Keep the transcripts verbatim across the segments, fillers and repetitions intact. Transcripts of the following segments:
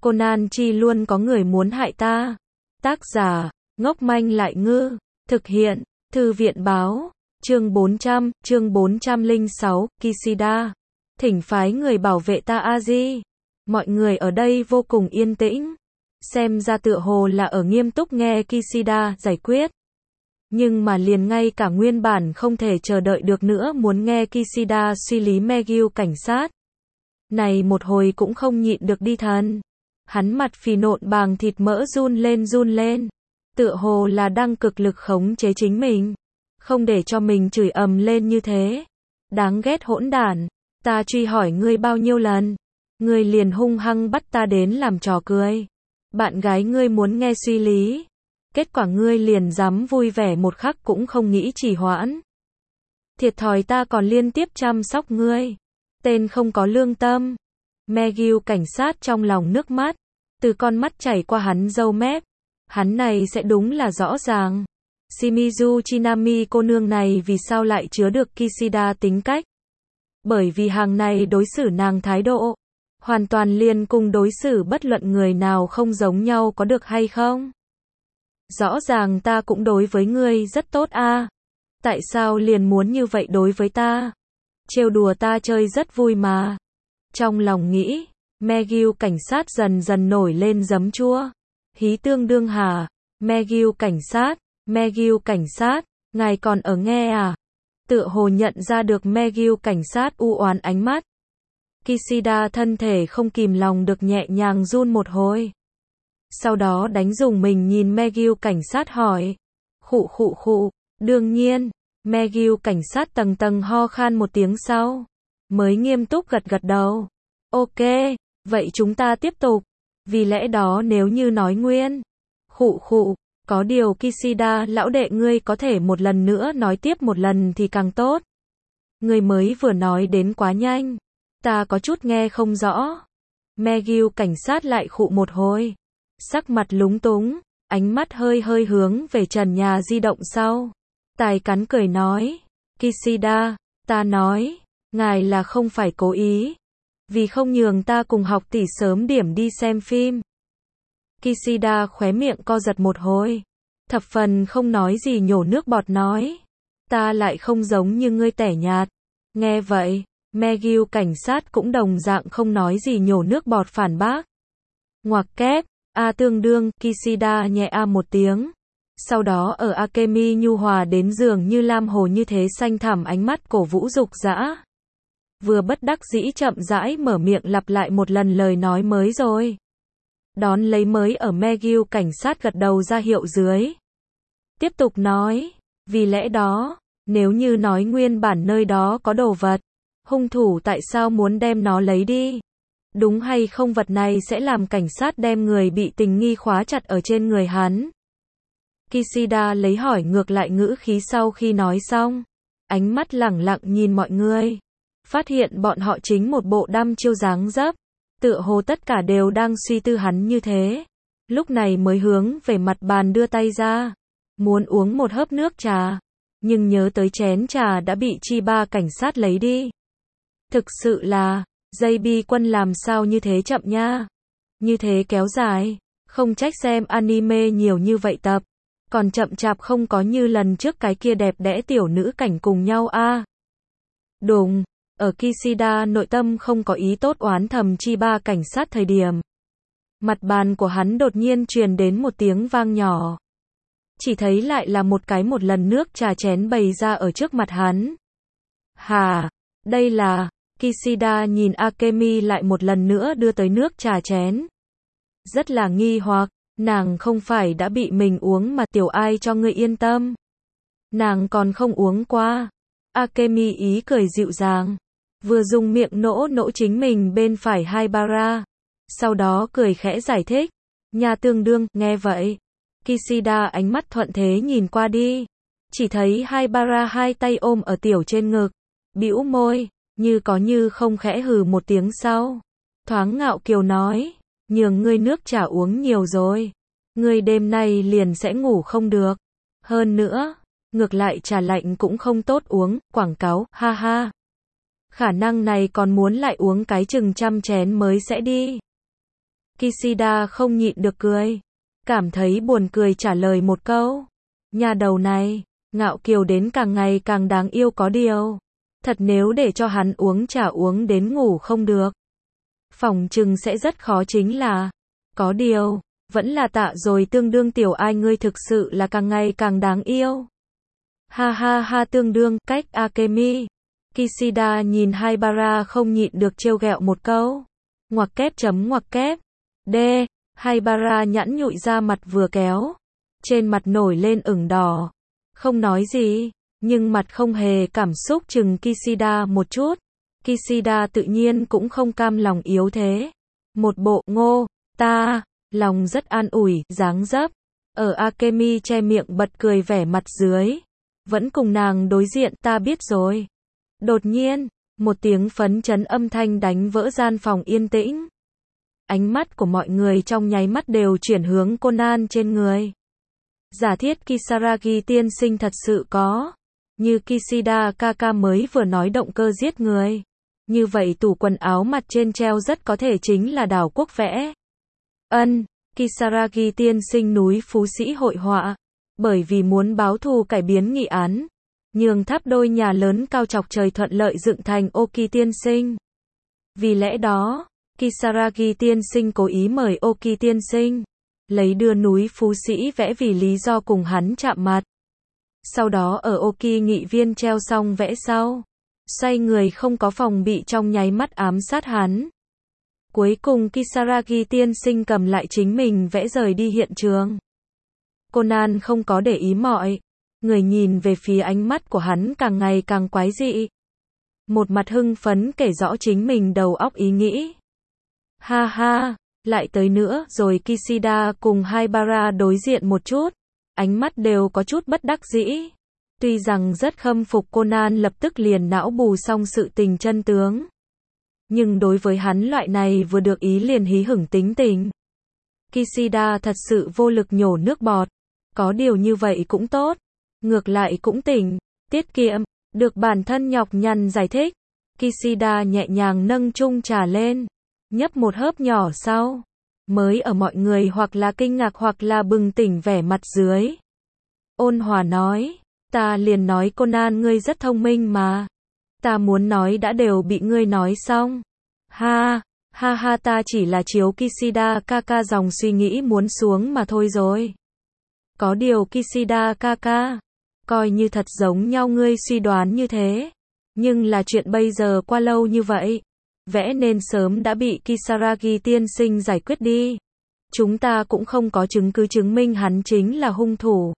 Conan chi luôn có người muốn hại ta. Tác giả, ngốc manh lại ngư. Thực hiện, Thư viện báo. Chương bốn trăm, chương bốn trăm lẻ sáu, Kishida. Thỉnh phái người bảo vệ ta a-di. Mọi người ở đây vô cùng yên tĩnh. Xem ra tựa hồ là ở nghiêm túc nghe Kishida giải quyết. Nhưng mà liền ngay cả nguyên bản không thể chờ đợi được nữa muốn nghe Kishida suy lý Megil cảnh sát. Này một hồi cũng không nhịn được đi thần. Hắn mặt phì nộn bàng thịt mỡ run lên run lên. Tựa hồ là đang cực lực khống chế chính mình. Không để cho mình chửi ầm lên như thế. Đáng ghét hỗn đản. Ta truy hỏi ngươi bao nhiêu lần. Ngươi liền hung hăng bắt ta đến làm trò cười. Bạn gái ngươi muốn nghe suy lý. Kết quả ngươi liền dám vui vẻ một khắc cũng không nghĩ trì hoãn. Thiệt thòi ta còn liên tiếp chăm sóc ngươi. Tên không có lương tâm. Megil cảnh sát trong lòng nước mắt. Từ con mắt chảy qua hắn râu mép. Hắn này sẽ đúng là rõ ràng. Shimizu Chinami cô nương này vì sao lại chứa được Kishida tính cách? Bởi vì hàng này đối xử nàng thái độ. Hoàn toàn liền cùng đối xử bất luận người nào không giống nhau có được hay không? Rõ ràng ta cũng đối với ngươi rất tốt a. Tại sao liền muốn như vậy đối với ta? Trêu đùa ta chơi rất vui mà. Trong lòng nghĩ, Megil cảnh sát dần dần nổi lên giấm chua. Hí tương đương hà. Megil cảnh sát, Megil cảnh sát, ngài còn ở nghe à? Tựa hồ nhận ra được Megil cảnh sát u oán ánh mắt. Kishida thân thể không kìm lòng được nhẹ nhàng run một hồi. Sau đó đánh dùng mình nhìn Megil cảnh sát hỏi. Khụ khụ khụ, đương nhiên, Megil cảnh sát tầng tầng ho khan một tiếng sau. Mới nghiêm túc gật gật đầu. Ok, vậy chúng ta tiếp tục. Vì lẽ đó nếu như nói nguyên. Khụ khụ, có điều Kishida lão đệ ngươi có thể một lần nữa nói tiếp một lần thì càng tốt. Ngươi mới vừa nói đến quá nhanh. Ta có chút nghe không rõ. Megil cảnh sát lại khụ một hồi. Sắc mặt lúng túng, ánh mắt hơi hơi hướng về trần nhà di động sau. Tài cắn cười nói. Kishida, ta nói, ngài là không phải cố ý. Vì không nhường ta cùng học tỷ sớm điểm đi xem phim. Kishida khóe miệng co giật một hồi. Thập phần không nói gì nhổ nước bọt nói. Ta lại không giống như ngươi tẻ nhạt. Nghe vậy, Megil cảnh sát cũng đồng dạng không nói gì nhổ nước bọt phản bác. Ngoặc kép, a tương đương, Kishida nhẹ a một tiếng. Sau đó ở Akemi nhu hòa đến dường như lam hồ như thế xanh thẳm ánh mắt cổ vũ dục dã. Vừa bất đắc dĩ chậm rãi mở miệng lặp lại một lần lời nói mới rồi. Đón lấy mới ở Megil cảnh sát gật đầu ra hiệu dưới. Tiếp tục nói, vì lẽ đó, nếu như nói nguyên bản nơi đó có đồ vật, hung thủ tại sao muốn đem nó lấy đi? Đúng hay không vật này sẽ làm cảnh sát đem người bị tình nghi khóa chặt ở trên người hắn? Kishida lấy hỏi ngược lại ngữ khí sau khi nói xong. Ánh mắt lẳng lặng nhìn mọi người. Phát hiện bọn họ chính một bộ đăm chiêu dáng dấp. Tựa hồ tất cả đều đang suy tư hắn như thế. Lúc này mới hướng về mặt bàn đưa tay ra. Muốn uống một hớp nước trà. Nhưng nhớ tới chén trà đã bị Chiba cảnh sát lấy đi. Thực sự là, dây bi quân làm sao như thế chậm nha. Như thế kéo dài. Không trách xem anime nhiều như vậy tập. Còn chậm chạp không có như lần trước cái kia đẹp đẽ tiểu nữ cảnh cùng nhau a. À. Đùng, ở Kishida nội tâm không có ý tốt oán thầm Chiba cảnh sát thời điểm. Mặt bàn của hắn đột nhiên truyền đến một tiếng vang nhỏ. Chỉ thấy lại là một cái một lần nước trà chén bày ra ở trước mặt hắn. Hà, đây là, Kishida nhìn Akemi lại một lần nữa đưa tới nước trà chén. Rất là nghi hoặc, nàng không phải đã bị mình uống mà tiểu ai cho ngươi yên tâm. Nàng còn không uống qua. Akemi ý cười dịu dàng. Vừa dùng miệng nỗ nỗ chính mình bên phải Haibara. Sau đó cười khẽ giải thích. Nhà tương đương, nghe vậy. Kishida ánh mắt thuận thế nhìn qua đi. Chỉ thấy Haibara hai tay ôm ở tiểu trên ngực. Bĩu môi, như có như không khẽ hừ một tiếng sau. Thoáng ngạo kiều nói. Nhường ngươi nước trà uống nhiều rồi. Ngươi đêm nay liền sẽ ngủ không được. Hơn nữa, ngược lại trà lạnh cũng không tốt uống, quảng cáo, ha ha. Khả năng này còn muốn lại uống cái chừng trăm chén mới sẽ đi. Kishida không nhịn được cười. Cảm thấy buồn cười trả lời một câu. Nhà đầu này, ngạo kiều đến càng ngày càng đáng yêu có điều. Thật nếu để cho hắn uống trà uống đến ngủ không được. Phỏng chừng sẽ rất khó chính là. Có điều, vẫn là tạ rồi tương đương tiểu ai ngươi thực sự là càng ngày càng đáng yêu. Ha ha ha tương đương, cách Akemi. Kishida nhìn Haibara không nhịn được trêu ghẹo một câu. Ngoặc kép chấm ngoặc kép. D. Haibara nhẵn nhụi ra mặt vừa kéo. Trên mặt nổi lên ửng đỏ. Không nói gì, nhưng mặt không hề cảm xúc chừng Kishida một chút. Kishida tự nhiên cũng không cam lòng yếu thế. Một bộ ngô, ta, lòng rất an ủi, dáng dấp. Ở Akemi che miệng bật cười vẻ mặt dưới. Vẫn cùng nàng đối diện ta biết rồi. Đột nhiên, một tiếng phấn chấn âm thanh đánh vỡ gian phòng yên tĩnh. Ánh mắt của mọi người trong nháy mắt đều chuyển hướng Conan trên người. Giả thiết Kisaragi tiên sinh thật sự có. Như Kishida Kaka mới vừa nói động cơ giết người. Như vậy tủ quần áo mặt trên treo rất có thể chính là đảo quốc vẽ. Ân, Kisaragi tiên sinh núi phú sĩ hội họa. Bởi vì muốn báo thù cải biến nghị án. Nhường tháp đôi nhà lớn cao chọc trời thuận lợi dựng thành Oki tiên sinh. Vì lẽ đó, Kisaragi tiên sinh cố ý mời Oki tiên sinh. Lấy đưa núi phú sĩ vẽ vì lý do cùng hắn chạm mặt. Sau đó ở Oki nghị viên treo xong vẽ sau. Xoay người không có phòng bị trong nháy mắt ám sát hắn. Cuối cùng Kisaragi tiên sinh cầm lại chính mình vẽ rời đi hiện trường. Conan không có để ý mọi. Người nhìn về phía ánh mắt của hắn càng ngày càng quái dị. Một mặt hưng phấn kể rõ chính mình đầu óc ý nghĩ. Ha ha, lại tới nữa rồi Kishida cùng Haibara đối diện một chút. Ánh mắt đều có chút bất đắc dĩ. Tuy rằng rất khâm phục Conan lập tức liền não bù xong sự tình chân tướng. Nhưng đối với hắn loại này vừa được ý liền hí hửng tính tình. Kishida thật sự vô lực nhổ nước bọt. Có điều như vậy cũng tốt. Ngược lại cũng tỉnh, tiết kiệm, được bản thân nhọc nhằn giải thích. Kishida nhẹ nhàng nâng chung trà lên, nhấp một hớp nhỏ sau. Mới ở mọi người hoặc là kinh ngạc hoặc là bừng tỉnh vẻ mặt dưới. Ôn hòa nói, ta liền nói Conan ngươi rất thông minh mà. Ta muốn nói đã đều bị ngươi nói xong. Ha, ha ha ta chỉ là chiếu Kishida Kaka dòng suy nghĩ muốn xuống mà thôi rồi. Có điều Kishida Kaka, coi như thật giống nhau ngươi suy đoán như thế. Nhưng là chuyện bây giờ qua lâu như vậy. Vẽ nên sớm đã bị Kisaragi tiên sinh giải quyết đi. Chúng ta cũng không có chứng cứ chứng minh hắn chính là hung thủ.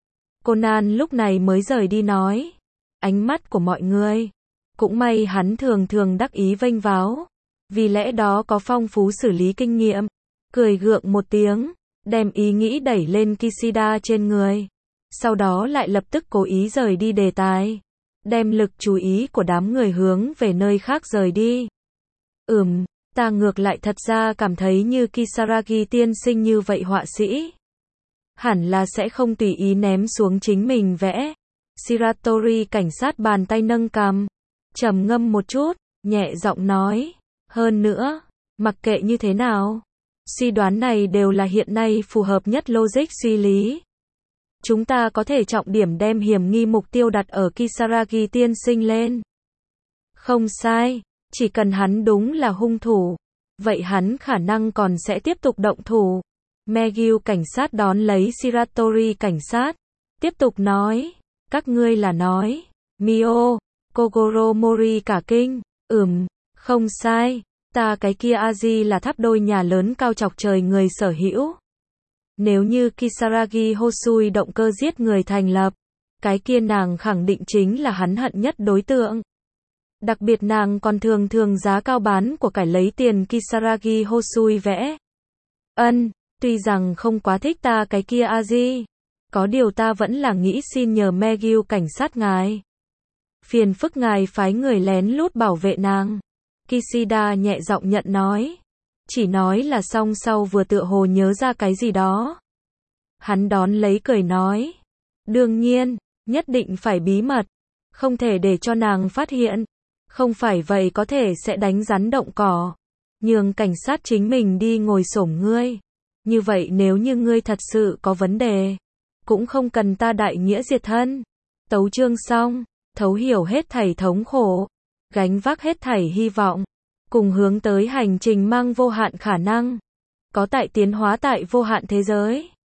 Conan lúc này mới rời đi nói. Ánh mắt của mọi người. Cũng may hắn thường thường đắc ý vênh váo. Vì lẽ đó có phong phú xử lý kinh nghiệm. Cười gượng một tiếng. Đem ý nghĩ đẩy lên Kishida trên người. Sau đó lại lập tức cố ý rời đi đề tài. Đem lực chú ý của đám người hướng về nơi khác rời đi. Ừm, ta ngược lại thật ra cảm thấy như Kisaragi tiên sinh như vậy họa sĩ. Hẳn là sẽ không tùy ý ném xuống chính mình vẽ. Shiratori cảnh sát bàn tay nâng cằm. Trầm ngâm một chút, nhẹ giọng nói. Hơn nữa, mặc kệ như thế nào. Suy đoán này đều là hiện nay phù hợp nhất logic suy lý. Chúng ta có thể trọng điểm đem hiểm nghi mục tiêu đặt ở Kisaragi tiên sinh lên. Không sai, chỉ cần hắn đúng là hung thủ, vậy hắn khả năng còn sẽ tiếp tục động thủ. Megyu cảnh sát đón lấy Shiratori cảnh sát, tiếp tục nói, các ngươi là nói, Mio, Kogoro Mori cả kinh, ừm, không sai, ta cái kia Aji là tháp đôi nhà lớn cao chọc trời người sở hữu. Nếu như Kisaragi Hosui động cơ giết người thành lập, cái kia nàng khẳng định chính là hắn hận nhất đối tượng. Đặc biệt nàng còn thường thường giá cao bán của cải lấy tiền Kisaragi Hosui vẽ. Ân, tuy rằng không quá thích ta cái kia Aji, có điều ta vẫn là nghĩ xin nhờ Megyu cảnh sát ngài. Phiền phức ngài phái người lén lút bảo vệ nàng. Kishida nhẹ giọng nhận nói. Chỉ nói là xong sau vừa tựa hồ nhớ ra cái gì đó. Hắn đón lấy cười nói. Đương nhiên, nhất định phải bí mật. Không thể để cho nàng phát hiện. Không phải vậy có thể sẽ đánh rắn động cỏ. nhường cảnh sát chính mình đi ngồi xổm ngươi. Như vậy nếu như ngươi thật sự có vấn đề, cũng không cần ta đại nghĩa diệt thân. Tấu chương xong, thấu hiểu hết thảy thống khổ, gánh vác hết thảy hy vọng, cùng hướng tới hành trình mang vô hạn khả năng, có tại tiến hóa tại vô hạn thế giới.